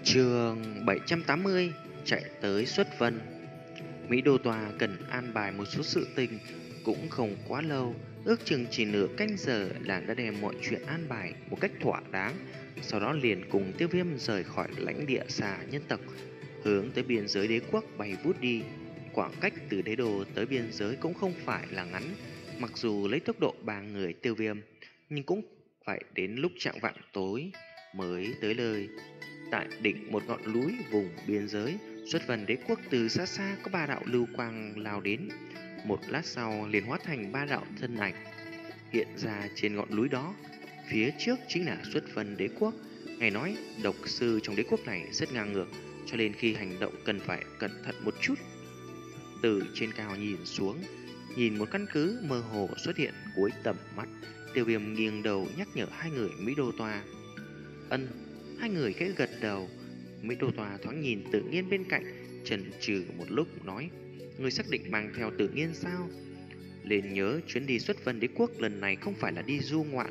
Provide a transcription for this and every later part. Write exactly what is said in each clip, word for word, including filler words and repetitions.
Chương bảy trăm tám mươi chạy tới xuất vân. Mỹ Đô Tòa cần an bài một số sự tình, cũng không quá lâu, ước chừng chỉ nửa canh giờ làng đã đem mọi chuyện an bài một cách thỏa đáng. Sau đó liền cùng Tiêu Viêm rời khỏi lãnh địa xà nhân tộc, hướng tới biên giới đế quốc bay vút đi. Khoảng cách từ đế đô tới biên giới cũng không phải là ngắn, mặc dù lấy tốc độ ba người Tiêu Viêm, nhưng cũng phải đến lúc chạng vạng tối mới tới nơi. Tại đỉnh một ngọn núi vùng biên giới, xuất vân đế quốc từ xa xa có ba đạo lưu quang lao đến. Một lát sau liền hóa thành ba đạo thân ảnh hiện ra trên ngọn núi đó. Phía trước chính là xuất vân đế quốc. Nghe nói độc sư trong đế quốc này rất ngang ngược, cho nên khi hành động cần phải cẩn thận một chút. Từ trên cao nhìn xuống, nhìn một căn cứ mơ hồ xuất hiện cuối tầm mắt, Tiêu Viêm nghiêng đầu nhắc nhở hai người Mỹ Đô Toa. Ân. Hai người khẽ gật đầu. Mỹ Đô Tòa thoáng nhìn Tự Nhiên bên cạnh, chần chừ một lúc nói: người xác định mang theo Tự Nhiên sao? Lên nhớ chuyến đi xuất vân đế quốc lần này không phải là đi du ngoạn.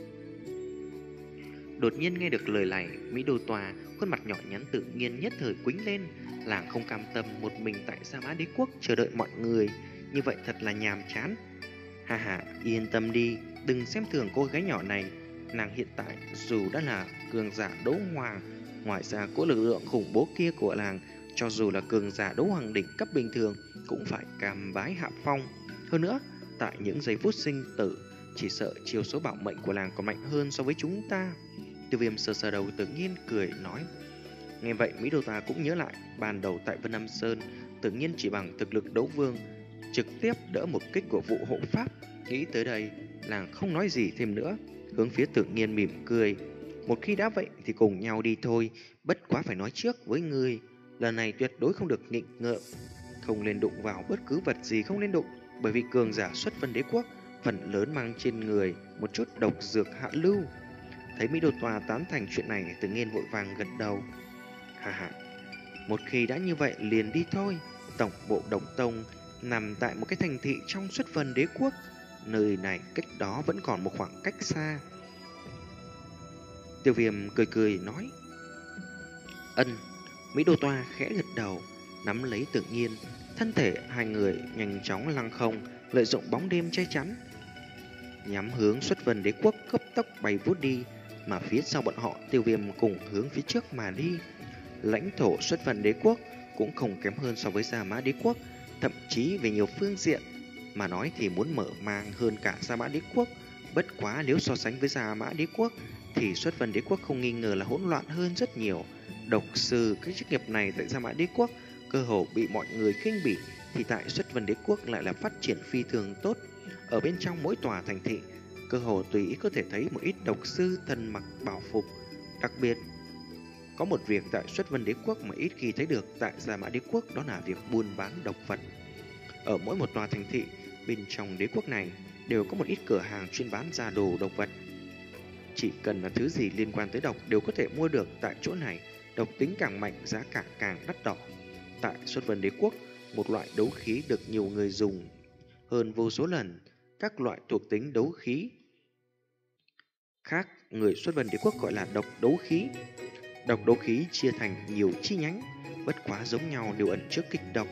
Đột nhiên nghe được lời này, Mỹ Đô Tòa khuôn mặt nhỏ nhắn Tự Nhiên nhất thời quĩnh lên. Làng không cam tâm một mình tại Sa Mã đế quốc chờ đợi mọi người, như vậy thật là nhàm chán. Hà hà, yên tâm đi, đừng xem thường cô gái nhỏ này. Nàng hiện tại dù đã là cường giả đấu hoàng, ngoài ra có lực lượng khủng bố kia của làng, cho dù là cường giả đấu hoàng đỉnh cấp bình thường cũng phải cam bái hạ phong. Hơn nữa, tại những giây phút sinh tử, chỉ sợ chiêu số bảo mệnh của làng còn mạnh hơn so với chúng ta. Tiêu Viêm sờ sờ đầu Tự Nhiên cười nói. Nghe vậy Mỹ Đô Ta cũng nhớ lại ban đầu tại Vân Nam Sơn, Tự Nhiên chỉ bằng thực lực đấu vương trực tiếp đỡ một kích của vụ hộ pháp. Nghĩ tới đây, làng không nói gì thêm nữa, hướng phía Tự Nhiên mỉm cười. Một khi đã vậy thì cùng nhau đi thôi, bất quá phải nói trước với ngươi, lần này tuyệt đối không được nghịch ngợm, không nên đụng vào bất cứ vật gì không nên đụng, bởi vì cường giả xuất vân đế quốc phần lớn mang trên người một chút độc dược hạ lưu. Thấy Mỹ Đô Tòa tán thành chuyện này, Tự Nhiên vội vàng gật đầu. Hà hà, một khi đã như vậy liền đi thôi. Tổng bộ Độc Tông nằm tại một cái thành thị trong xuất vân đế quốc, nơi này cách đó vẫn còn một khoảng cách xa. Tiêu Viêm cười cười nói. Ân. Mỹ Đô Toa khẽ gật đầu, nắm lấy Tự Nhiên. Thân thể hai người nhanh chóng lăng không, lợi dụng bóng đêm che chắn, nhắm hướng xuất vân đế quốc cấp tốc bay vút đi. Mà phía sau bọn họ, Tiêu Viêm cùng hướng phía trước mà đi. Lãnh thổ xuất vân đế quốc cũng không kém hơn so với Sa Mã đế quốc, thậm chí về nhiều phương diện mà nói thì muốn mở mang hơn cả Sa Mã đế quốc. Bất quá nếu so sánh với Sa Mã đế quốc thì xuất vân đế quốc không nghi ngờ là hỗn loạn hơn rất nhiều. Độc sư cái chức nghiệp này tại Sa Mã đế quốc cơ hồ bị mọi người khinh bỉ, thì tại xuất vân đế quốc lại là phát triển phi thường tốt. Ở bên trong mỗi tòa thành thị, cơ hồ tùy ý có thể thấy một ít độc sư thân mặc bảo phục. Đặc biệt có một việc tại xuất vân đế quốc mà ít khi thấy được tại Sa Mã đế quốc, đó là việc buôn bán độc vật. Ở mỗi một tòa thành thị bên trong đế quốc này đều có một ít cửa hàng chuyên bán ra đồ độc vật. Chỉ cần là thứ gì liên quan tới độc đều có thể mua được tại chỗ này. Độc tính càng mạnh, giá cả càng đắt đỏ. Tại xuất vân đế quốc, một loại đấu khí được nhiều người dùng hơn vô số lần. Các loại thuộc tính đấu khí khác người xuất vân đế quốc gọi là độc đấu khí. Độc đấu khí chia thành nhiều chi nhánh, bất quá giống nhau đều ẩn trước kịch độc.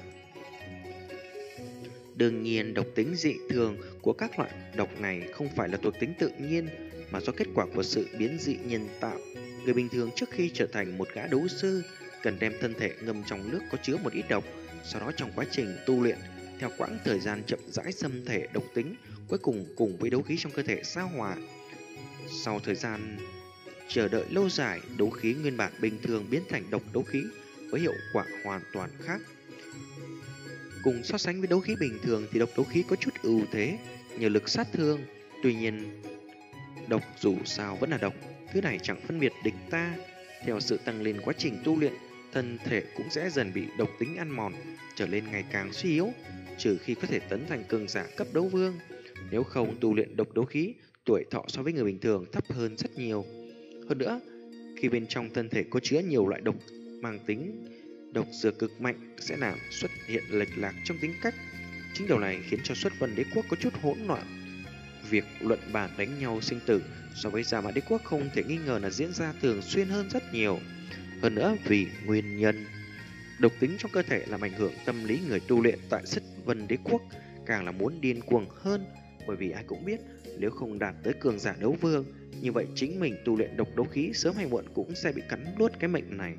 Đương nhiên, độc tính dị thường của các loại độc này không phải là thuộc tính tự nhiên, mà do kết quả của sự biến dị nhân tạo. Người bình thường trước khi trở thành một gã đấu sư cần đem thân thể ngâm trong nước có chứa một ít độc, sau đó trong quá trình tu luyện, theo quãng thời gian chậm rãi xâm thể độc tính, cuối cùng cùng với đấu khí trong cơ thể sao hòa. Sau thời gian chờ đợi lâu dài, đấu khí nguyên bản bình thường biến thành độc đấu khí với hiệu quả hoàn toàn khác. Cùng so sánh với đấu khí bình thường thì độc đấu khí có chút ưu thế nhờ lực sát thương. Tuy nhiên, độc dù sao vẫn là độc, thứ này chẳng phân biệt địch ta. Theo sự tăng lên quá trình tu luyện, thân thể cũng sẽ dần bị độc tính ăn mòn, trở lên ngày càng suy yếu, trừ khi có thể tấn thành cường giả cấp đấu vương. Nếu không tu luyện độc đấu khí, tuổi thọ so với người bình thường thấp hơn rất nhiều. Hơn nữa, khi bên trong thân thể có chứa nhiều loại độc mang tính độc dược cực mạnh sẽ làm xuất hiện lệch lạc trong tính cách. Chính điều này khiến cho xuất vân đế quốc có chút hỗn loạn. Việc luận bàn đánh nhau sinh tử so với Sa Mã đế quốc không thể nghi ngờ là diễn ra thường xuyên hơn rất nhiều. Hơn nữa vì nguyên nhân độc tính trong cơ thể làm ảnh hưởng tâm lý người tu luyện tại Xích Vân Đế Quốc, càng là muốn điên cuồng hơn, bởi vì ai cũng biết nếu không đạt tới cường giả đấu vương, như vậy chính mình tu luyện độc đấu khí sớm hay muộn cũng sẽ bị cắn nuốt cái mệnh này.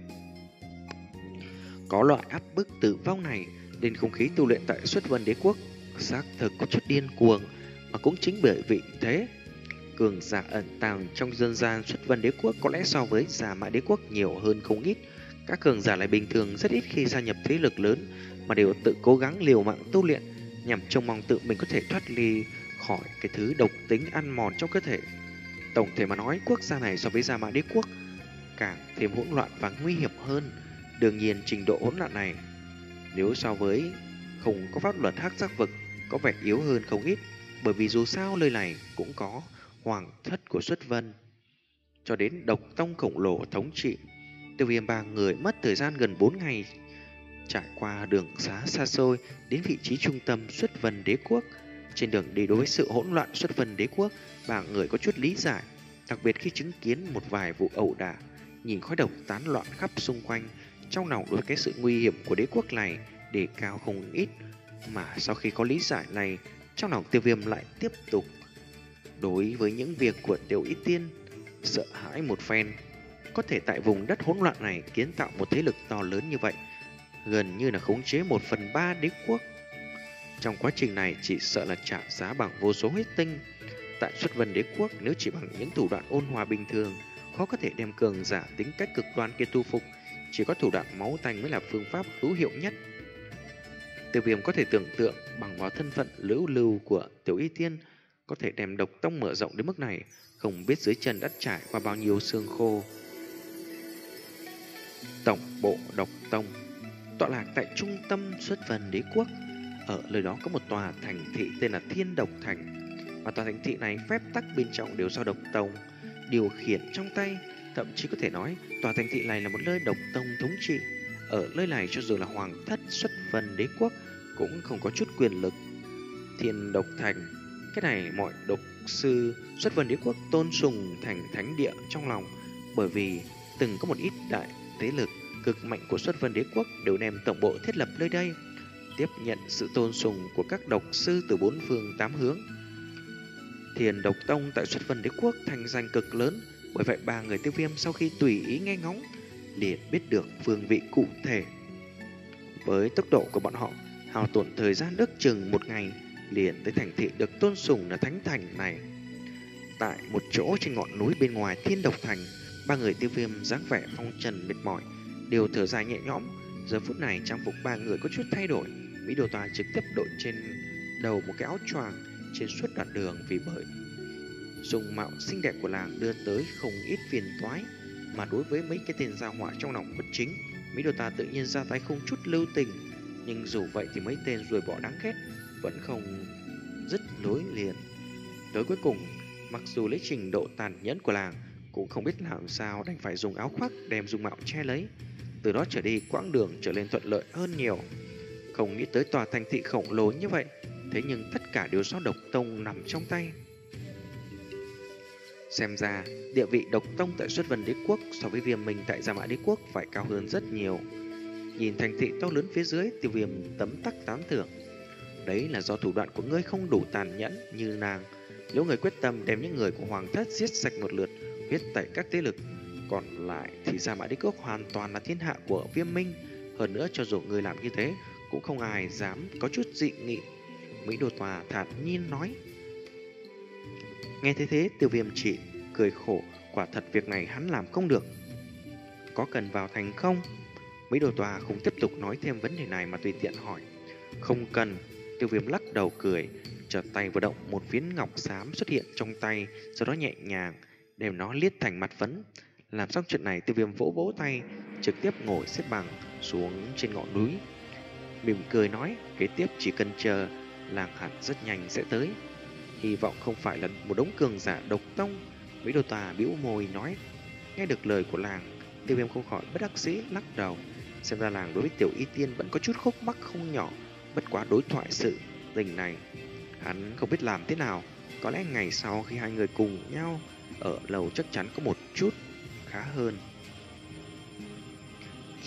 Có loại áp bức tử vong này, nên không khí tu luyện tại Xuất Vân Đế Quốc xác thực có chút điên cuồng, mà cũng chính bởi vị thế cường giả ẩn tàng trong dân gian Xuất Vân Đế Quốc có lẽ so với Giả Mã Đế Quốc nhiều hơn không ít. Các cường giả lại bình thường rất ít khi gia nhập thế lực lớn, mà đều tự cố gắng liều mạng tu luyện nhằm trông mong tự mình có thể thoát ly khỏi cái thứ độc tính ăn mòn trong cơ thể. Tổng thể mà nói, quốc gia này so với Giả Mã Đế Quốc càng thêm hỗn loạn và nguy hiểm hơn. Đương nhiên trình độ hỗn loạn này nếu so với không có pháp luật hắc giác vực có vẻ yếu hơn không ít, bởi vì dù sao nơi này cũng có hoàng thất của Xuất Vân cho đến độc tông khổng lồ thống trị. Tiêu Viêm ba người mất thời gian gần bốn ngày trải qua đường xá xa xôi đến vị trí trung tâm Xuất Vân Đế Quốc. Trên đường đi đối với sự hỗn loạn Xuất Vân Đế Quốc, ba người có chút lý giải, đặc biệt khi chứng kiến một vài vụ ẩu đả, nhìn khói độc tán loạn khắp xung quanh, trong lòng đối với cái sự nguy hiểm của đế quốc này đề cao không ít. Mà sau khi có lý giải này, trong lòng Tiêu Viêm lại tiếp tục đối với những việc của Tiểu Y Tiên sợ hãi một phen. Có thể tại vùng đất hỗn loạn này kiến tạo một thế lực to lớn như vậy, gần như là khống chế một phần ba đế quốc. Trong quá trình này chỉ sợ là trả giá bằng vô số huyết tinh. Tại Xuất Vân Đế Quốc, nếu chỉ bằng những thủ đoạn ôn hòa bình thường, khó có thể đem cường giả tính cách cực đoan kia tu phục. Chỉ có thủ đoạn máu tanh mới là phương pháp hữu hiệu nhất. Tiêu Viêm có thể tưởng tượng bằng vào thân phận lữ lưu của Tiểu Y Tiên có thể đem độc tông mở rộng đến mức này, không biết dưới chân đã trải qua bao nhiêu xương khô. Tổng bộ độc tông tọa lạc tại trung tâm Xuất Vân Đế Quốc. Ở nơi đó có một tòa thành thị tên là Thiên Độc Thành, và tòa thành thị này phép tắc bên trong đều do độc tông điều khiển trong tay. Thậm chí có thể nói tòa thành thị này là một nơi độc tông thống trị. Ở nơi này cho dù là hoàng thất Xuất Vân Đế Quốc cũng không có chút quyền lực. Thiên Độc Thành, cái này mọi độc sư Xuất Vân Đế Quốc tôn sùng thành thánh địa trong lòng, bởi vì từng có một ít đại thế lực cực mạnh của Xuất Vân Đế Quốc đều đem tổng bộ thiết lập nơi đây, tiếp nhận sự tôn sùng của các độc sư từ bốn phương tám hướng. Thiên Độc Tông tại Xuất Vân Đế Quốc thành danh cực lớn, bởi vậy ba người Tiêu Viêm sau khi tùy ý nghe ngóng liền biết được phương vị cụ thể. Với tốc độ của bọn họ, hao tổn thời gian ước chừng một ngày liền tới thành thị được tôn sùng là Thánh Thành này. Tại một chỗ trên ngọn núi bên ngoài Thiên Độc Thành, ba người Tiêu Viêm dáng vẻ phong trần mệt mỏi đều thở dài nhẹ nhõm. Giờ phút này trang phục ba người có chút thay đổi. Mỹ Đồ Tòa trực tiếp đội trên đầu một cái áo choàng trên suốt đoạn đường, vì bởi dung mạo xinh đẹp của làng đưa tới không ít phiền toái. Mà đối với mấy cái tên gia họa trong lòng bất chính, Mỹ Đồ Tòa tự nhiên ra tay không chút lưu tình. Nhưng dù vậy thì mấy tên ruồi bọ đáng ghét vẫn không dứt nối liền. Tới cuối cùng, mặc dù lấy trình độ tàn nhẫn của làng, cũng không biết làm sao đành phải dùng áo khoác đem dung mạo che lấy. Từ đó trở đi, quãng đường trở nên thuận lợi hơn nhiều. Không nghĩ tới tòa thành thị khổng lồ như vậy, thế nhưng tất cả đều do độc tông nằm trong tay. Xem ra, địa vị độc tông tại Xuất Vân Đế Quốc so với Viêm mình tại Giả Mã Đế Quốc phải cao hơn rất nhiều. Nhìn thành thị to lớn phía dưới, Tiêu Viêm tấm tắc tán thưởng. Đấy là do thủ đoạn của ngươi không đủ tàn nhẫn như nàng. Nếu người quyết tâm đem những người của Hoàng thất giết sạch một lượt, huyết tẩy các thế lực còn lại, thì Giả Mã Đế Quốc hoàn toàn là thiên hạ của Viêm Minh. Hơn nữa, cho dù người làm như thế, cũng không ai dám có chút dị nghị. Mỹ Đồ Tòa thản nhiên nói. Nghe thế thế, Tiêu Viêm chỉ cười khổ, quả thật việc này hắn làm không được. Có cần vào thành không? Mỹ Đồ Tòa không tiếp tục nói thêm vấn đề này mà tùy tiện hỏi. Không cần. Tiêu Viêm lắc đầu cười, chợt tay vừa động, một phiến ngọc xám xuất hiện trong tay, sau đó nhẹ nhàng đem nó liết thành mặt phấn. Làm xong chuyện này, Tiêu Viêm vỗ vỗ tay, trực tiếp ngồi xếp bằng xuống trên ngọn núi, mỉm cười nói, kế tiếp chỉ cần chờ, làng hạt rất nhanh sẽ tới. Hy vọng không phải là một đống cường giả độc tông. Mỹ Đồ Tòa bĩu môi nói. Nghe được lời của làng, Tiêu Viêm không khỏi bất đắc dĩ lắc đầu. Xem ra làng đối với Tiểu Y Tiên vẫn có chút khúc mắc không nhỏ. Bất quá đối thoại sự tình này hắn không biết làm thế nào. Có lẽ ngày sau khi hai người cùng nhau ở lầu chắc chắn có một chút khá hơn.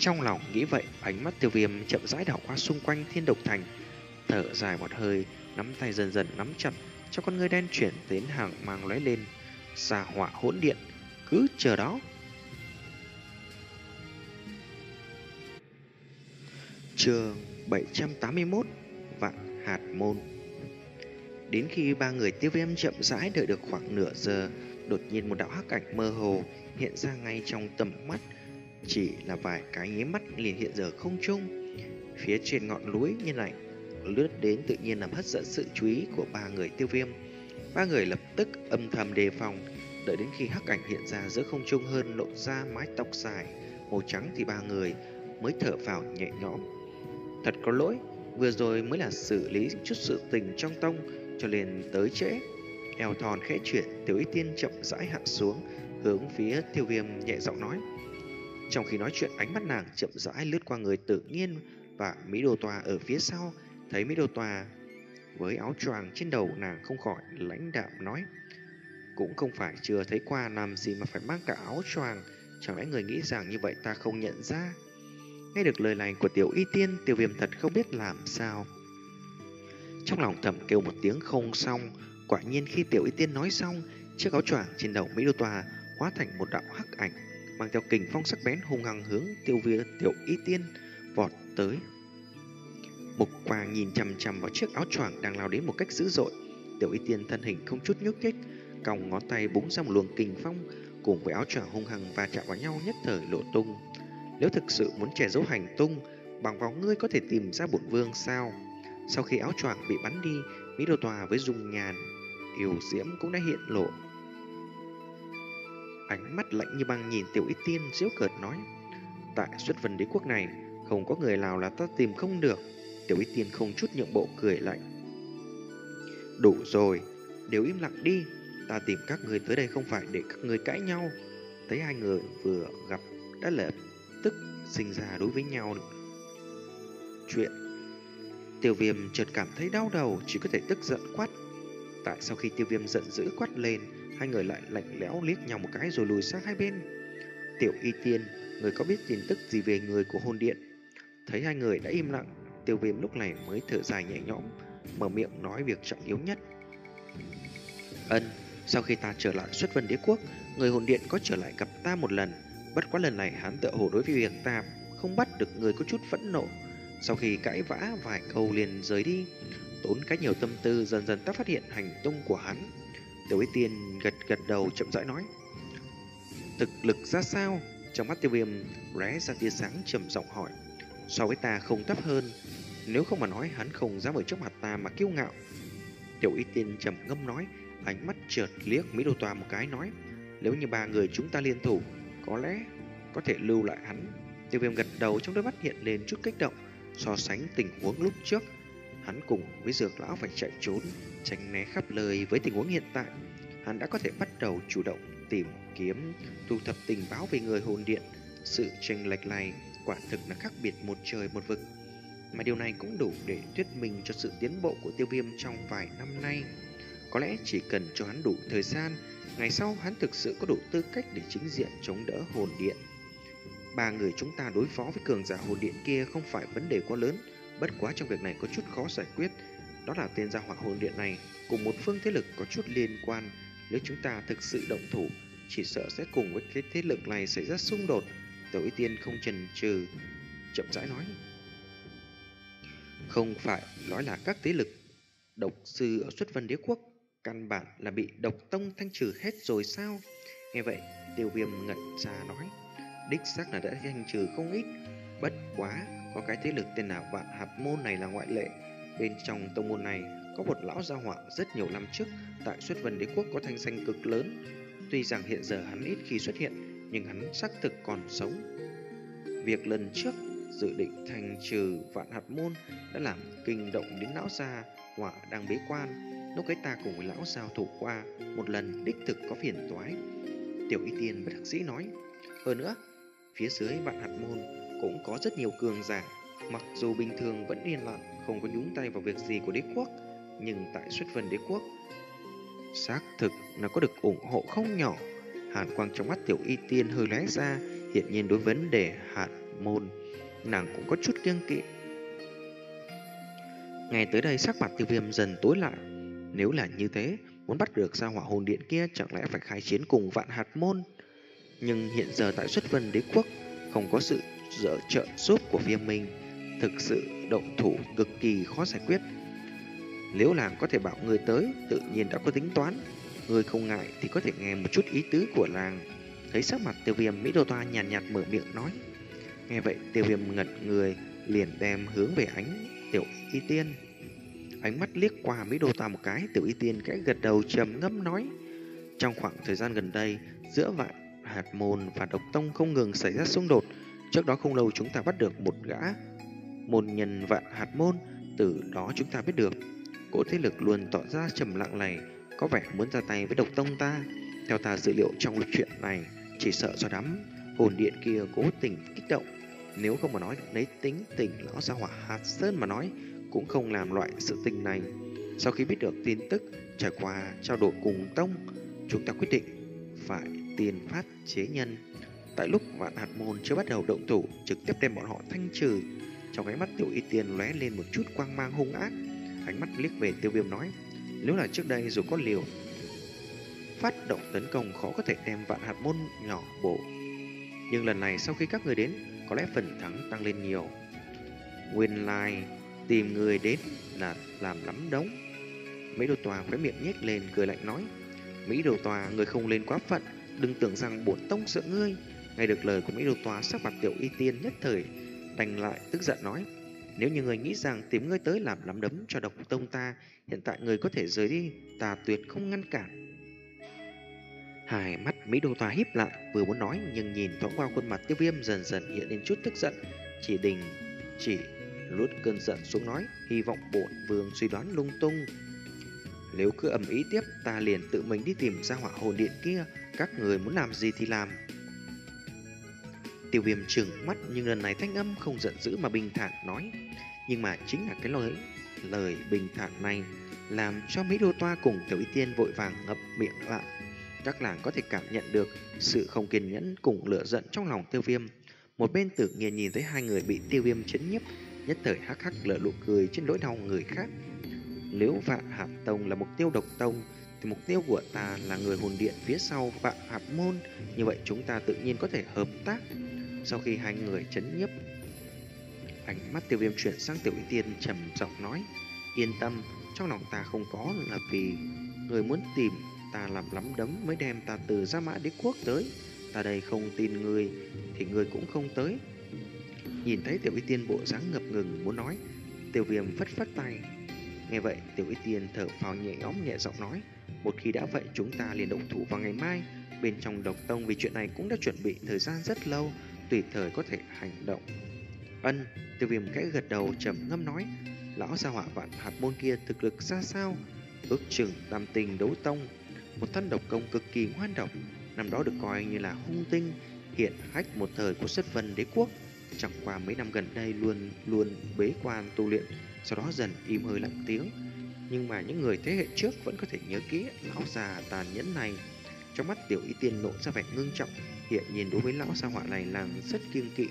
Trong lòng nghĩ vậy, ánh mắt Tiêu Viêm chậm rãi đảo qua xung quanh Thiên Độc Thành, thở dài một hơi, nắm tay dần dần nắm chặt, cho con ngươi đen chuyển đến hàng mang lóe lên. Xà hỏa hỗn điện, cứ chờ đó. Chương bảy trăm tám mươi mốt, Vạn Hạt Môn. Đến khi ba người Tiêu Viêm chậm rãi đợi được khoảng nửa giờ, đột nhiên một đạo hắc ảnh mơ hồ hiện ra ngay trong tầm mắt. Chỉ là vài cái nháy mắt liền hiện giờ không trung. Phía trên ngọn núi như này lướt đến tự nhiên làm hấp dẫn sự chú ý của ba người Tiêu Viêm. Ba người lập tức âm thầm đề phòng, đợi đến khi hắc ảnh hiện ra giữa không trung hơn lộ ra mái tóc dài màu trắng thì ba người mới thở phào nhẹ nhõm. Thật có lỗi, vừa rồi mới là xử lý chút sự tình trong tông cho nên tới trễ. Eo thon khẽ chuyển, Tiểu Y Tiên chậm rãi hạ xuống, hướng phía Tiêu Viêm nhẹ giọng nói. Trong khi nói chuyện, ánh mắt nàng chậm rãi lướt qua người Tự Nhiên và Mỹ Đô Tòa ở phía sau. Thấy Mỹ Đô Tòa với áo choàng trên đầu, nàng không khỏi lãnh đạm nói: cũng không phải chưa thấy qua, làm gì mà phải mang cả áo choàng, chẳng lẽ người nghĩ rằng như vậy ta không nhận ra? Nghe được lời này của Tiểu Y Tiên, Tiêu Viêm thật không biết làm sao. Trong lòng thầm kêu một tiếng không xong. Quả nhiên khi Tiểu Y Tiên nói xong, chiếc áo choàng trên đầu Mỹ Đô Tòa hóa thành một đạo hắc ảnh, mang theo kình phong sắc bén hung hăng hướng Tiêu Viêm Tiểu Y Tiên vọt tới. Mục Quang nhìn chằm chằm vào chiếc áo choàng đang lao đến một cách dữ dội. Tiểu Y Tiên thân hình không chút nhúc nhích, còng ngón tay búng ra một luồng kình phong, cùng với áo choàng hung hăng va chạm vào nhau nhất thời lộ tung. Nếu thực sự muốn che giấu hành tung, bằng vào ngươi có thể tìm ra bổn vương sao? Sau khi áo choàng bị bắn đi, Mỹ Đô Tòa với dung nhàn yêu diễm cũng đã hiện lộ. Ánh mắt lạnh như băng nhìn Tiểu Y Tiên, giễu cợt nói: tại Xuất Vân Đế quốc này, không có người nào là ta tìm không được. Tiểu Y Tiên không chút nhượng bộ cười lạnh: đủ rồi, đều im lặng đi. Ta tìm các người tới đây không phải để các người cãi nhau. Thấy hai người vừa gặp đã lập tức sinh ra đối với nhau chuyện. Tiêu Viêm chợt cảm thấy đau đầu, chỉ có thể tức giận quát. Tại sau khi Tiêu Viêm giận dữ quát lên, hai người lại lạnh lẽo liếc nhau một cái rồi lùi sang hai bên. Tiểu Y Tiên, người có biết tin tức gì về người của hồn điện? Thấy hai người đã im lặng, Tiêu Viêm lúc này mới thở dài nhẹ nhõm, mở miệng nói việc trọng yếu nhất. Ân, sau khi ta trở lại Xuất Vân Đế quốc, người hồn điện có trở lại gặp ta một lần. Bất quá lần này hắn tựa hồ đối với việc ta không bắt được người có chút phẫn nộ. Sau khi cãi vã vài câu liền rời đi. Tốn cách nhiều tâm tư, dần dần ta phát hiện hành tung của hắn. Tiểu Y Tiên gật gật đầu chậm rãi nói: thực lực ra sao? Trong mắt Tiêu Viêm lóe ra tia sáng, trầm giọng hỏi: so với ta không thấp hơn, nếu không mà nói hắn không dám ở trước mặt ta mà kiêu ngạo. Tiểu Y Tiên trầm ngâm nói, ánh mắt chợt liếc Mỹ Đô Tòa một cái nói: nếu như ba người chúng ta liên thủ, có lẽ có thể lưu lại hắn. Tiêu Viêm gật đầu, trong đôi mắt hiện lên chút kích động. So sánh tình huống lúc trước, hắn cùng với Dược Lão phải chạy trốn, tránh né khắp lời, với tình huống hiện tại, hắn đã có thể bắt đầu chủ động tìm kiếm, thu thập tình báo về người hồn điện. Sự chênh lệch này quả thực là khác biệt một trời một vực, mà điều này cũng đủ để thuyết minh cho sự tiến bộ của Tiêu Viêm trong vài năm nay. Có lẽ chỉ cần cho hắn đủ thời gian, ngày sau hắn thực sự có đủ tư cách để chính diện chống đỡ hồn điện. Ba người chúng ta đối phó với cường giả hồn điện kia không phải vấn đề quá lớn, bất quá trong việc này có chút khó giải quyết. Đó là tên gia hỏa hồn điện này cùng một phương thế lực có chút liên quan. Nếu chúng ta thực sự động thủ, chỉ sợ sẽ cùng với cái thế lực này xảy ra xung đột. Tiểu Y Tiên không chần chừ, chậm rãi nói: không phải nói là các thế lực độc sư ở Xuất Vân Đế quốc căn bản là bị độc tông thanh trừ hết rồi sao? Nghe vậy, Tiêu Viêm ngẩn ra nói: đích xác là đã thanh trừ không ít, bất quá có cái thế lực tên là Vạn Hạt Môn này là ngoại lệ. Bên trong tông môn này có một lão gia hỏa rất nhiều năm trước tại Xuất Vân Đế quốc có thanh danh cực lớn. Tuy rằng hiện giờ hắn ít khi xuất hiện, nhưng hắn xác thực còn sống. Việc lần trước dự định thanh trừ Vạn Hạt Môn đã làm kinh động đến lão gia hỏa đang bế quan. Lúc ấy ta cùng với lão giao thủ qua một lần, đích thực có phiền toái. Tiểu Y Tiên bất đắc dĩ nói: hơn nữa, phía dưới Vạn Hạt Môn cũng có rất nhiều cường giả, mặc dù bình thường vẫn yên lặng, không có nhúng tay vào việc gì của đế quốc, nhưng tại Xuất Vân Đế quốc xác thực là có được ủng hộ không nhỏ. Hàn quang trong mắt Tiểu Y Tiên hơi lóe ra, Hiện nhiên đối với vấn đề hạt môn, nàng cũng có chút kiêng kỵ. Nghe tới đây sắc mặt Tiêu Viêm dần tối lại. Nếu là như thế, muốn bắt được sao hỏa hồn điện kia chẳng lẽ phải khai chiến cùng vạn hạt môn. Nhưng hiện giờ tại Xuất Vân Đế Quốc không có sự trợ trợ giúp của Viêm Minh, thực sự động thủ cực kỳ khó giải quyết. Nếu làng có thể bảo người tới, tự nhiên đã có tính toán. Người không ngại thì có thể nghe một chút ý tứ của làng. Thấy sắc mặt Tiêu Viêm, Mỹ Đô Toa nhàn nhạt, nhạt mở miệng nói. Nghe vậy Tiêu Viêm ngẩn người, liền đem hướng về ánh Tiểu Y Tiên. Ánh mắt liếc qua Mỹ Đô Toa một cái, Tiểu Y Tiên cái gật đầu trầm ngâm nói. Trong khoảng thời gian gần đây, giữa vạn hạt môn và độc tông không ngừng xảy ra xung đột. Trước đó không lâu chúng ta bắt được một gã môn nhân vạn hạt môn, từ đó chúng ta biết được cỗ thế lực luôn tỏ ra trầm lặng này có vẻ muốn ra tay với độc tông ta. Theo ta dự liệu trong chuyện này, chỉ sợ do đám hồn điện kia cố tình kích động. Nếu không mà nói lấy tính tình lão gia hỏa hạt sơn mà nói, cũng không làm loại sự tình này. Sau khi biết được tin tức, trải qua trao đổi cùng tông, chúng ta quyết định phải tiền phát chế nhân. Tại lúc vạn hạt môn chưa bắt đầu động thủ, trực tiếp đem bọn họ thanh trừ. Trong cái mắt Tiểu Y Tiên lóe lên một chút quang mang hung ác, ánh mắt liếc về Tiêu Viêm nói. Nếu là trước đây dù có liều phát động tấn công khó có thể đem vạn hạt môn nhỏ bổ, nhưng lần này sau khi các người đến, có lẽ phần thắng tăng lên nhiều. Nguyên lai tìm người đến là làm lắm đống. Mỹ Đô Tòa khóe miệng nhếch lên cười lạnh nói. Mỹ Đô Tòa, người không lên quá phận, đừng tưởng rằng bổn tông sợ ngươi. Nghe được lời của Mỹ Đô Tòa, sắc mặt Tiểu Y Tiên nhất thời đành lại tức giận nói. Nếu như người nghĩ rằng tìm ngươi tới làm lắm đấm cho độc tông ta, hiện tại người có thể rời đi, ta tuyệt không ngăn cản. Hai mắt Mỹ Đô Tòa híp lại, vừa muốn nói nhưng nhìn thoáng qua khuôn mặt Tiêu Viêm dần dần hiện lên chút tức giận, chỉ đình chỉ lút cơn giận xuống nói, hy vọng bổn vương suy đoán lung tung. Nếu cứ ầm ý tiếp, ta liền tự mình đi tìm ra hỏa hồn điện kia, các người muốn làm gì thì làm. Tiêu Viêm trừng mắt nhưng lần này thanh âm không giận dữ mà bình thản nói. Nhưng mà chính là cái lời lời bình thản này làm cho Mỹ Đô Toa cùng Tiểu Y Tiên vội vàng ngậm miệng lại. Các làng có thể cảm nhận được sự không kiên nhẫn cùng lửa giận trong lòng Tiêu Viêm. Một bên Tự Nhiên nhìn thấy hai người bị Tiêu Viêm chấn nhiếp, nhất thời hắc hắc lở nụ cười trên nỗi đau người khác. Nếu vạn hạt tông là mục tiêu độc tông, thì mục tiêu của ta là người hồn điện phía sau vạn hạt môn. Như vậy chúng ta tự nhiên có thể hợp tác. Sau khi hai người chấn nhiếp, ánh mắt Tiêu Viêm chuyển sang Tiểu Y Tiên trầm giọng nói. Yên tâm, trong lòng ta không có là vì người muốn tìm ta làm lắm đấm mới đem ta từ Gia Mã Đế Quốc tới. Ta đây không tin người thì người cũng không tới. Nhìn thấy Tiểu Y Tiên bộ dáng ngập ngừng muốn nói, Tiêu Viêm phất phất tay. Nghe vậy Tiểu Y Tiên thở phào nhẹ nhõm nhẹ giọng nói. Một khi đã vậy chúng ta liền động thủ vào ngày mai. Bên trong độc tông vì chuyện này cũng đã chuẩn bị thời gian rất lâu, tùy thời có thể hành động. Ân. Tiêu Viêm khẽ gật đầu trầm ngâm nói. Lão gia hỏa vạn hạt môn kia thực lực ra sao? Ước chừng tam tình đấu tông, một thân độc công cực kỳ ngoan độc, năm đó được coi như là hung tinh, hiện hách một thời của Xuất Vân Đế Quốc. Chẳng qua mấy năm gần đây luôn luôn bế quan tu luyện, sau đó dần im hơi lặng tiếng. Nhưng mà những người thế hệ trước vẫn có thể nhớ kỹ lão già tàn nhẫn này. Trong mắt Tiểu Y Tiên lộ ra vẻ ngưng trọng, hiện nhiên đối với lão gia hỏa này là rất kiêng kỵ.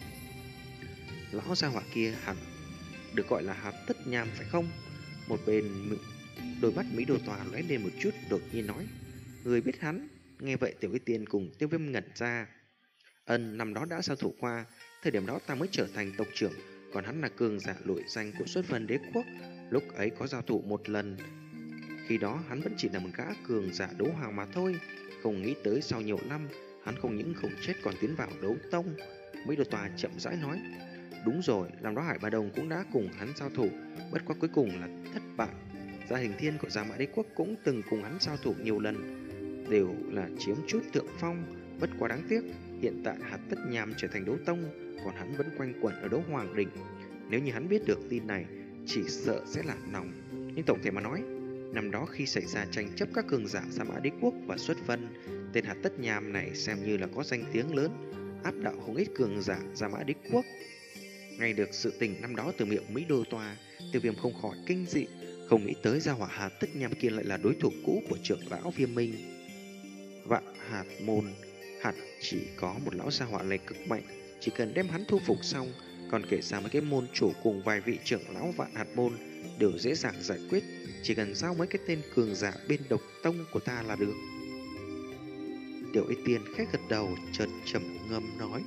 Lão gia hỏa kia hẳn được gọi là hạt tất nham phải không? Một bên đôi mắt Mỹ Đồ Tòa lóe lên một chút, đột nhiên nói. Người biết hắn? Nghe vậy Tiểu Y Tiên cùng Tiêu Viêm ngẩn ra. Ân, năm đó đã giao thủ qua, thời điểm đó ta mới trở thành tộc trưởng, còn hắn là cường giả nổi danh của Xuất Vân Đế Quốc. Lúc ấy có giao thủ một lần, khi đó hắn vẫn chỉ là một gã cường giả đấu hoàng mà thôi. Không nghĩ tới sau nhiều năm, hắn không những không chết còn tiến vào đấu tông. Mỹ Đồ Tòa chậm rãi nói. Đúng rồi, năm đó Hải Ba Đồng cũng đã cùng hắn giao thủ, bất quá cuối cùng là thất bại. Gia Hình Thiên của Gia Mã Đế Quốc cũng từng cùng hắn giao thủ nhiều lần, đều là chiếm chút thượng phong. Bất quá đáng tiếc, hiện tại hạt tất nham trở thành đấu tông, còn hắn vẫn quanh quẩn ở đấu hoàng đỉnh. Nếu như hắn biết được tin này, chỉ sợ sẽ lạc lòng. Nhưng tổng thể mà nói, năm đó khi xảy ra tranh chấp các cường giả Gia Mã Đế Quốc và Xuất Vân, tên hạt tất nham này xem như là có danh tiếng lớn, áp đảo không ít cường giả Gia Mã Đế Quốc. Nghe được sự tình năm đó từ miệng Mỹ Đô Tòa, Tiêu Viêm không khỏi kinh dị, không nghĩ tới gia hỏa hạt tất nham kia lại là đối thủ cũ của trưởng lão Viêm Minh. Vạn hạt môn hẳn chỉ có một lão gia hỏa này cực mạnh, chỉ cần đem hắn thu phục xong, còn kể ra mấy cái môn chủ cùng vài vị trưởng lão Vạn Hạt Môn đều dễ dàng giải quyết, chỉ cần giao mấy cái tên cường giả bên độc tông của ta là được. Tiểu Y Tiên khẽ gật đầu, chợt trầm ngâm nói: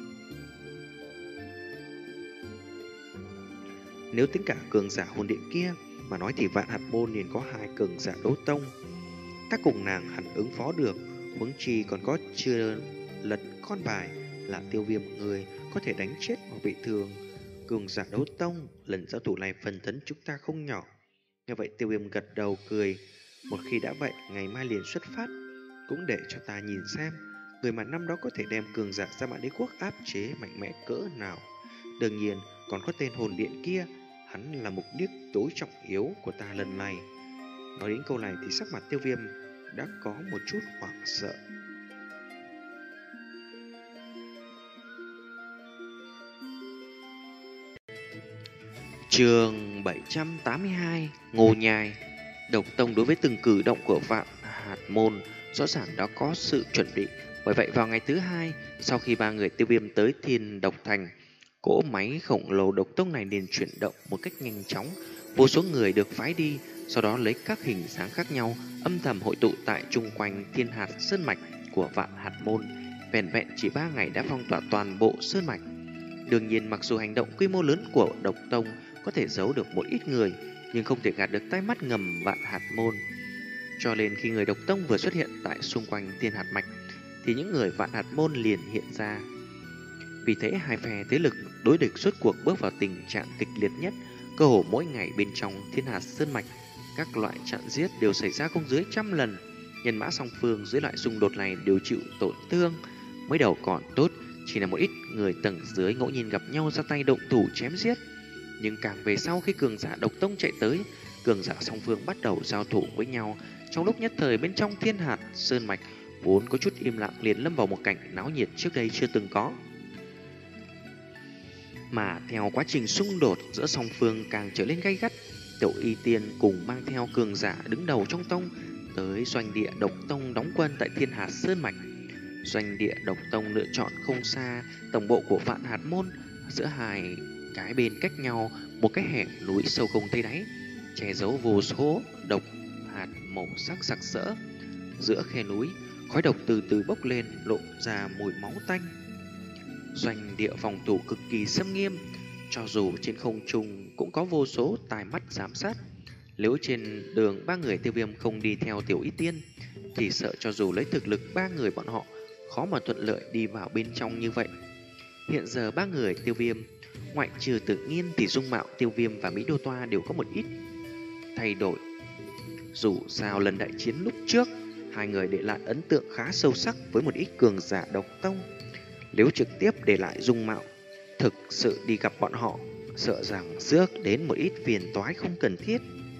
nếu tính cả cường giả hồn điện kia mà nói thì Vạn Hạt Môn liền có hai cường giả đấu tông, ta cùng nàng hẳn ứng phó được. Huống chi còn có chưa lật con bài là Tiêu Viêm, người có thể đánh chết hoặc bị thương cường giả đấu tông. Lần giao thủ này phần thấn chúng ta không nhỏ. Như vậy Tiêu Viêm gật đầu cười: một khi đã vậy, ngày mai liền xuất phát, cũng để cho ta nhìn xem người mà năm đó có thể đem cường giả Sa Mạc Đế Quốc áp chế mạnh mẽ cỡ nào. Đương nhiên còn có tên hồn điện kia, hắn là mục đích tối trọng yếu của ta lần này. Nói đến câu này thì sắc mặt Tiêu Viêm đã có một chút hoảng sợ. Chương bảy trăm tám mươi hai: Ngô Nhai. Độc tông đối với từng cử động của Vạn Hạt Môn rõ ràng đã có sự chuẩn bị. Bởi vậy vào ngày thứ hai sau khi ba người Tiêu Viêm tới Thiên Độc Thành, cỗ máy khổng lồ độc tông này liền chuyển động một cách nhanh chóng. Vô số người được phái đi, sau đó lấy các hình dáng khác nhau âm thầm hội tụ tại chung quanh Thiên Hạt Sơn Mạch của Vạn Hạt Môn. Vẹn vẹn chỉ ba ngày đã phong tỏa toàn bộ Sơn Mạch. Đương nhiên mặc dù hành động quy mô lớn của độc tông có thể giấu được một ít người, nhưng không thể gạt được tai mắt ngầm Vạn Hạt Môn. Cho nên khi người độc tông vừa xuất hiện tại xung quanh Thiên Hạt Mạch thì những người Vạn Hạt Môn liền hiện ra. Vì thế hai phe thế lực đối địch suốt cuộc bước vào tình trạng kịch liệt nhất. Cơ hồ mỗi ngày bên trong Thiên Hạt Sơn Mạch, các loại chặn giết đều xảy ra không dưới trăm lần. Nhân mã song phương dưới loại xung đột này đều chịu tổn thương. Mới đầu còn tốt, chỉ là một ít người tầng dưới ngẫu nhiên gặp nhau ra tay động thủ chém giết. Nhưng càng về sau khi cường giả độc tông chạy tới, cường giả song phương bắt đầu giao thủ với nhau. Trong lúc nhất thời bên trong Thiên Hạt Sơn Mạch vốn có chút im lặng liền lâm vào một cảnh náo nhiệt trước đây chưa từng có. Mà theo quá trình xung đột giữa song phương càng trở nên gay gắt, Tiểu Y Tiên cùng mang theo cường giả đứng đầu trong tông tới doanh địa độc tông đóng quân tại Thiên Hạt Sơn Mạch. Doanh địa độc tông lựa chọn không xa tổng bộ của Vạn Hạt Môn, giữa hai cái bên cách nhau một cái hẻm núi sâu không thấy đáy, che giấu vô số độc hạt màu sắc sặc sỡ. Giữa khe núi, khói độc từ từ bốc lên, lộ ra mùi máu tanh. Doanh địa phòng thủ cực kỳ xâm nghiêm, cho dù trên không trung cũng có vô số tai mắt giám sát. Nếu trên đường ba người Tiêu Viêm không đi theo Tiểu Y Tiên thì sợ cho dù lấy thực lực ba người bọn họ khó mà thuận lợi đi vào bên trong như vậy. Hiện giờ ba người Tiêu Viêm, ngoại trừ Tự Nhiên thì dung mạo Tiêu Viêm và Mỹ Đô Toa đều có một ít thay đổi. Dù sao lần đại chiến lúc trước, hai người để lại ấn tượng khá sâu sắc với một ít cường giả độc tông. Nếu trực tiếp để lại dung mạo, thực sự đi gặp bọn họ, sợ rằng rước đến một ít phiền toái không cần thiết.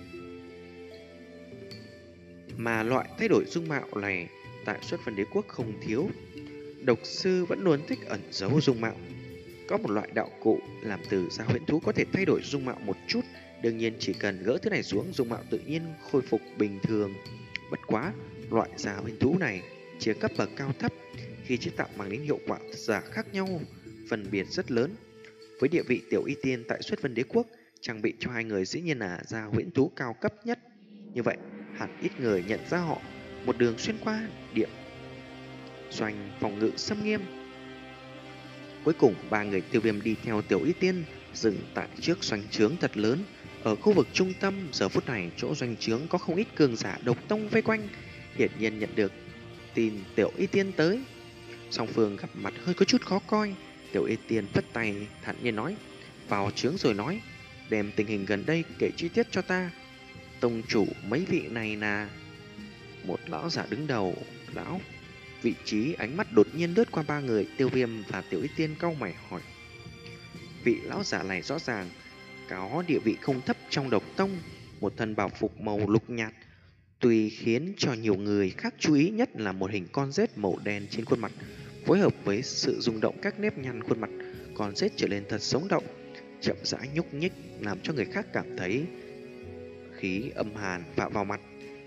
Mà loại thay đổi dung mạo này tại Xuất Vân Đế Quốc không thiếu. Độc sư vẫn luôn thích ẩn giấu dung mạo. Có một loại đạo cụ làm từ da huyễn thú có thể thay đổi dung mạo một chút. Đương nhiên chỉ cần gỡ thứ này xuống, dung mạo tự nhiên khôi phục bình thường. Bất quá, loại da huyễn thú này chia cấp bậc cao thấp, khi chế tạo mang đến hiệu quả giả khác nhau, phân biệt rất lớn. Với địa vị Tiểu Y Tiên tại Xuất Vân Đế Quốc, trang bị cho hai người dĩ nhiên là da huyễn thú cao cấp nhất. Như vậy, hẳn ít người nhận ra họ. Một đường xuyên qua địa doanh phòng ngự xâm nghiêm. Cuối cùng ba người Tiêu Viêm đi theo Tiểu Y Tiên dừng tại trước doanh trướng thật lớn. Ở khu vực trung tâm, giờ phút này chỗ doanh trướng có không ít cường giả độc tông vây quanh. Hiển nhiên nhận được tin Tiểu Y Tiên tới, song phương gặp mặt hơi có chút khó coi. Tiểu Y Tiên phất tay thản nhiên nói: vào trướng rồi nói, đem tình hình gần đây kể chi tiết cho ta. Tông chủ mấy vị này là một lão giả đứng đầu lão vị trí, ánh mắt đột nhiên lướt qua ba người Tiêu Viêm và Tiểu Y Tiên, cau mày hỏi. Vị lão giả này rõ ràng có địa vị không thấp trong độc tông, một thân bảo phục màu lục nhạt, tuy khiến cho nhiều người khác chú ý nhất là một hình con rết màu đen trên khuôn mặt, phối hợp với sự rung động các nếp nhăn khuôn mặt, con rết trở lên thật sống động, chậm rãi nhúc nhích, làm cho người khác cảm thấy khí âm hàn phả vào mặt.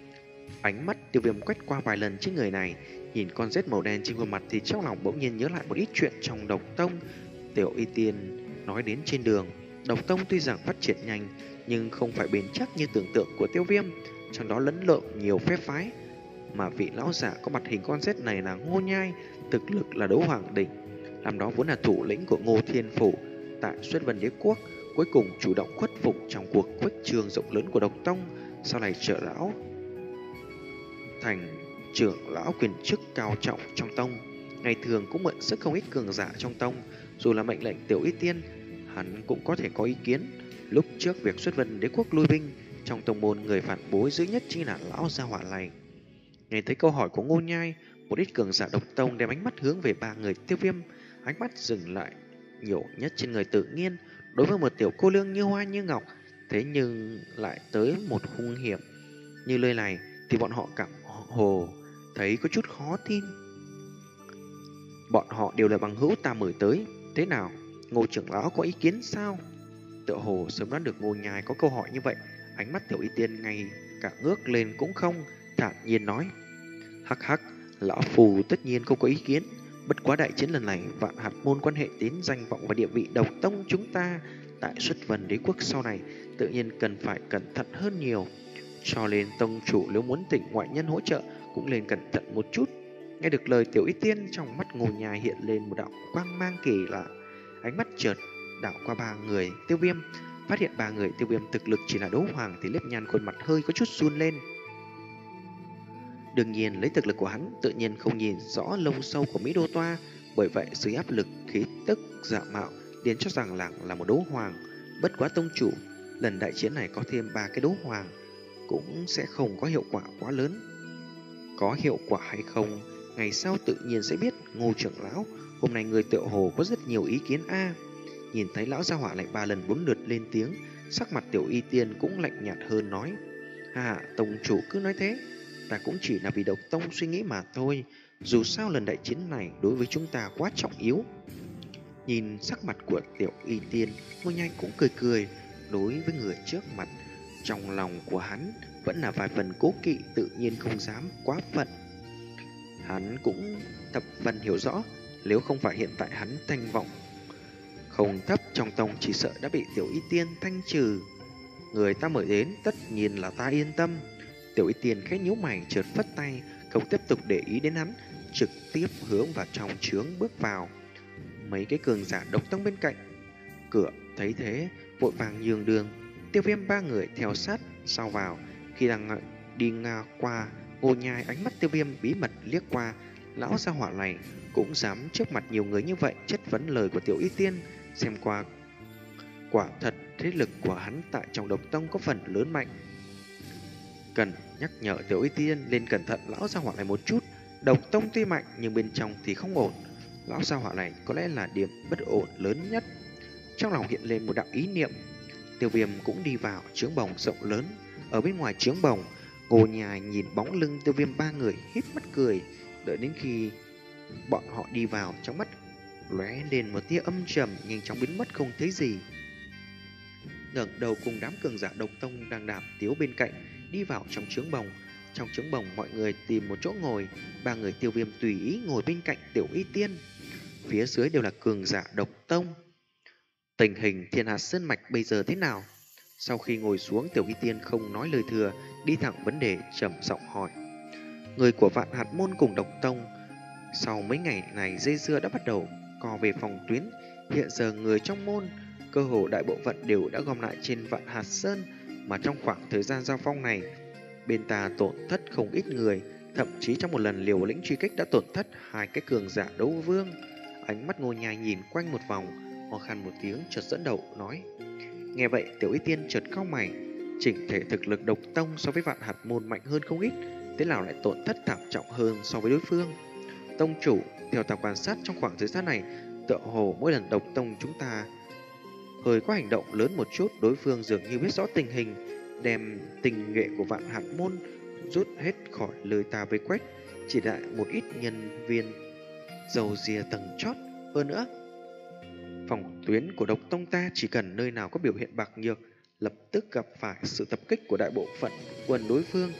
Ánh mắt Tiêu Viêm quét qua vài lần trên người này, nhìn con rết màu đen trên khuôn mặt thì trong lòng bỗng nhiên nhớ lại một ít chuyện trong Độc Tông. Tiểu Y Tiên nói đến trên đường, Độc Tông tuy rằng phát triển nhanh nhưng không phải bền chắc như tưởng tượng của Tiêu Viêm, trong đó lẫn lộn nhiều phép phái. Mà vị lão giả có mặt hình con rết này là Ngô Nhai, thực lực là đấu hoàng đỉnh, làm đó vốn là thủ lĩnh của Ngô Thiên Phủ tại Xuất Vân Đế Quốc, cuối cùng chủ động khuất phục trong cuộc khuếch trương rộng lớn của Độc Tông, sau này trở lão thành trưởng lão quyền chức cao trọng trong tông. Ngày thường cũng mượn sức không ít cường giả trong tông, dù là mệnh lệnh Tiểu Y Tiên, hắn cũng có thể có ý kiến. Lúc trước việc Xuất Vân Đế Quốc lui binh, trong tông môn người phản bối dữ nhất chính là lão gia hỏa này. Nghe thấy câu hỏi của Ngô Nhai, một ít cường giả Độc Tông đem ánh mắt hướng về ba người Tiêu Viêm, ánh mắt dừng lại nhiều nhất trên người Tự Nhiên. Đối với một tiểu cô nương như hoa như ngọc, thế nhưng lại tới một hung hiểm như lời này, thì bọn họ cảm hồ thấy có chút khó tin. Bọn họ đều là bằng hữu ta mời tới, thế nào, Ngô trưởng lão có ý kiến sao? Tựa hồ sớm đoán được Ngô Nhai có câu hỏi như vậy, ánh mắt Tiểu Y Tiên ngay cả ngước lên cũng không, thản nhiên nói: hắc hắc, lão phù tất nhiên không có ý kiến. Bất quá đại chiến lần này, Vạn Hạt Môn quan hệ đến danh vọng và địa vị Độc Tông chúng ta tại Xuất Vân Đế Quốc sau này tự nhiên cần phải cẩn thận hơn nhiều. Cho nên tông chủ nếu muốn tỉnh ngoại nhân hỗ trợ cũng nên cẩn thận một chút. Nghe được lời Tiểu Y Tiên, trong mắt Ngô Nhai hiện lên một đạo quang mang kỳ lạ, ánh mắt chợt đảo qua ba người Tiêu Viêm, phát hiện ba người Tiêu Viêm thực lực chỉ là đấu hoàng thì nếp nhăn khuôn mặt hơi có chút run lên. Đương nhiên lấy thực lực của hắn tự nhiên không nhìn rõ lông sâu của Mỹ Đô Toa, bởi vậy dưới áp lực khí tức giả mạo liền cho rằng làng là một đấu hoàng. Bất quá tông chủ, lần đại chiến này có thêm ba cái đấu hoàng cũng sẽ không có hiệu quả quá lớn. Có hiệu quả hay không, ngày sau tự nhiên sẽ biết. Ngô trưởng lão, hôm nay người tựa hồ có rất nhiều ý kiến a. Nhìn thấy lão gia hỏa lại ba lần bốn lượt lên tiếng, sắc mặt Tiểu Y Tiên cũng lạnh nhạt hơn nói: hà, tông chủ cứ nói thế, ta cũng chỉ là vì Độc Tông suy nghĩ mà thôi. Dù sao lần đại chiến này đối với chúng ta quá trọng yếu. Nhìn sắc mặt của Tiểu Y Tiên, Ngô Nhai cũng cười cười. Đối với người trước mặt, trong lòng của hắn vẫn là vài phần cố kỵ, tự nhiên không dám quá phận. Hắn cũng thập phần hiểu rõ, nếu không phải hiện tại hắn thanh vọng không thấp trong tông, chỉ sợ đã bị Tiểu Y Tiên thanh trừ. Người ta mời đến tất nhiên là ta yên tâm. Tiểu Y Tiên khẽ nhíu mày, chợt phất tay, không tiếp tục để ý đến hắn, trực tiếp hướng vào trong trướng bước vào. Mấy cái cường giả Độc Tông bên cạnh cửa thấy thế vội vàng nhường đường, Tiêu Viêm ba người theo sát sau vào. Khi đang đi ngang qua Ngô Nhai, ánh mắt Tiêu Viêm bí mật liếc qua, lão gia hỏa này cũng dám trước mặt nhiều người như vậy chất vấn lời của Tiểu Y Tiên. Xem qua quả thật thế lực của hắn tại trong Độc Tông có phần lớn mạnh, cần nhắc nhở Tiểu Y Tiên lên cẩn thận lão gia hỏa này một chút. Độc Tông tuy mạnh nhưng bên trong thì không ổn, lão gia hỏa này có lẽ là điểm bất ổn lớn nhất. Trong lòng hiện lên một đạo ý niệm, Tiêu Viêm cũng đi vào trướng bồng rộng lớn. Ở bên ngoài trướng bồng, Ngô Nhai nhìn bóng lưng Tiêu Viêm ba người híp mắt cười. Đợi đến khi bọn họ đi vào, trong mắt lóe lên một tia âm trầm, nhanh chóng biến mất không thấy gì. Ngẩng đầu cùng đám cường giả Độc Tông đang đạp tiếu bên cạnh đi vào trong trướng bồng. Trong trướng bồng mọi người tìm một chỗ ngồi, ba người Tiêu Viêm tùy ý ngồi bên cạnh Tiểu Y Tiên. Phía dưới đều là cường giả Độc Tông. Tình hình Thiên Hạt Sơn Mạch bây giờ thế nào? Sau khi ngồi xuống, Tiểu Y Tiên không nói lời thừa, đi thẳng vấn đề, trầm giọng hỏi. Người của Vạn Hạt Môn cùng Độc Tông sau mấy ngày này dây dưa đã bắt đầu co về phòng tuyến. Hiện giờ người trong môn cơ hồ đại bộ phận đều đã gom lại trên Vạn Hạt Sơn, mà trong khoảng thời gian giao phong này, bên ta tổn thất không ít người, thậm chí trong một lần liều lĩnh truy kích đã tổn thất hai cái cường giả đấu vương. Ánh mắt Ngô Nhai nhìn quanh một vòng, ho khan một tiếng, chợt dẫn đầu nói. Nghe vậy, Tiểu Y Tiên chợt cau mày, chỉnh thể thực lực Độc Tông so với Vạn Hạt Môn mạnh hơn không ít, thế nào lại tổn thất thảm trọng hơn so với đối phương? Tông chủ, theo ta quan sát trong khoảng thời gian này, tựa hồ mỗi lần Độc Tông chúng ta hơi có hành động lớn một chút, đối phương dường như biết rõ tình hình, đem tình nghệ của Vạn Hạt Môn rút hết khỏi lời ta vây quét, chỉ đại một ít nhân viên dầu dìa tầng chót. Hơn nữa, phòng tuyến của Độc Tông ta chỉ cần nơi nào có biểu hiện bạc nhược, lập tức gặp phải sự tập kích của đại bộ phận quân đối phương.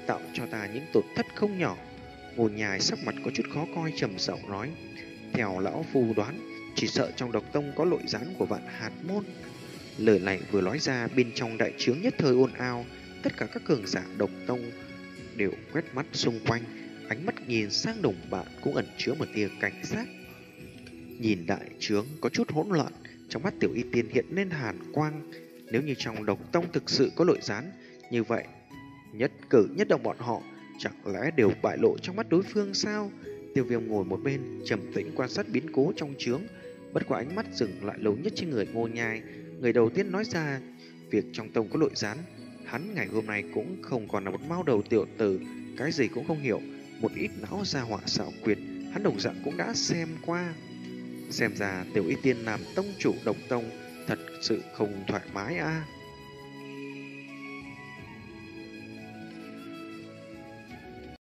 tạo cho ta những tổn thất không nhỏ. Ngô Nhai sắc mặt có chút khó coi, trầm giọng nói: theo lão phu đoán, chỉ sợ trong độc tông có nội gián của Vạn Hạt môn. Lời này vừa nói ra, bên trong đại trướng nhất thời ồn ào, tất cả các cường giả độc tông đều quét mắt xung quanh, ánh mắt nhìn sang đồng bạn cũng ẩn chứa một tia cảnh giác. Nhìn đại trướng có chút hỗn loạn, trong mắt Tiểu Y Tiên hiện lên hàn quang. Nếu như trong độc tông thực sự có nội gián, như vậy nhất cử nhất động bọn họ chẳng lẽ đều bại lộ trong mắt đối phương sao? Tiêu Viêm ngồi một bên trầm tĩnh quan sát biến cố trong trướng, bất quá ánh mắt dừng lại lâu nhất trên người Ngô Nhai, người đầu tiên nói ra việc trong tông có nội gián. Hắn ngày hôm nay cũng không còn là một mao đầu tiểu tử, cái gì cũng không hiểu, một ít não ra họa xảo quyệt hắn đồng dạng cũng đã xem qua. Xem ra Tiểu Y Tiên làm tông chủ độc tông thật sự không thoải mái a. À.